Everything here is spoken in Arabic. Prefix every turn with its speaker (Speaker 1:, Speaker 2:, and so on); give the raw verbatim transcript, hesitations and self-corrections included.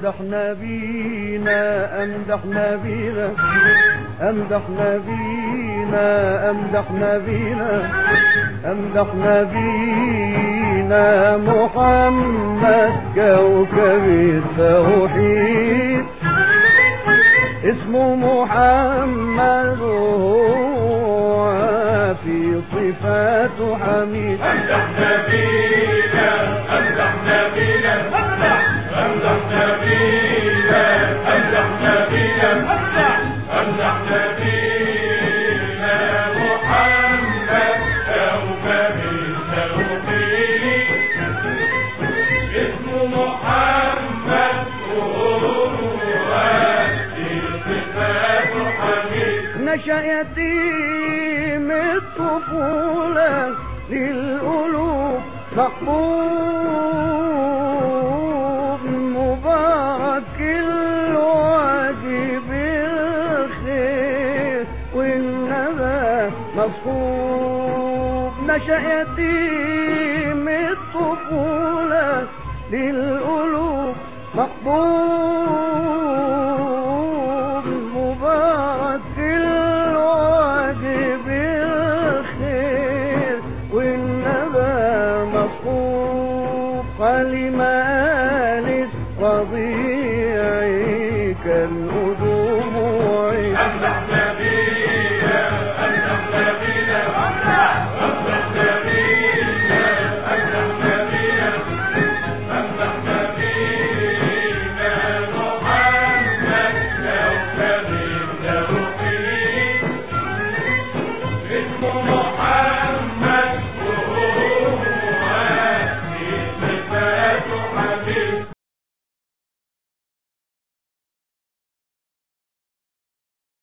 Speaker 1: أمدح نبينا أمدح نبينا أمدح نبينا أمدح نبينا أمدح نبينا محمد كوكب التوحيد اسمه محمد وهو في صفاته حميد.
Speaker 2: أمدح نبينا أمدح نبينا أمدح نبينا أمدح نبينا أمدح نبينا محمد كوكب التوحيد اسمه محمد وهو في صفاته حميد.
Speaker 1: نشأ يتيم الطفولة للقلوب محبوب مبارك الوجه بالخير والنبى مصحوب. نشأ يتيم الطفولة للقلوب محبوب مبارك الوجه بالخير والنبى مصحوب. حليمة قالت رضيعي كالأم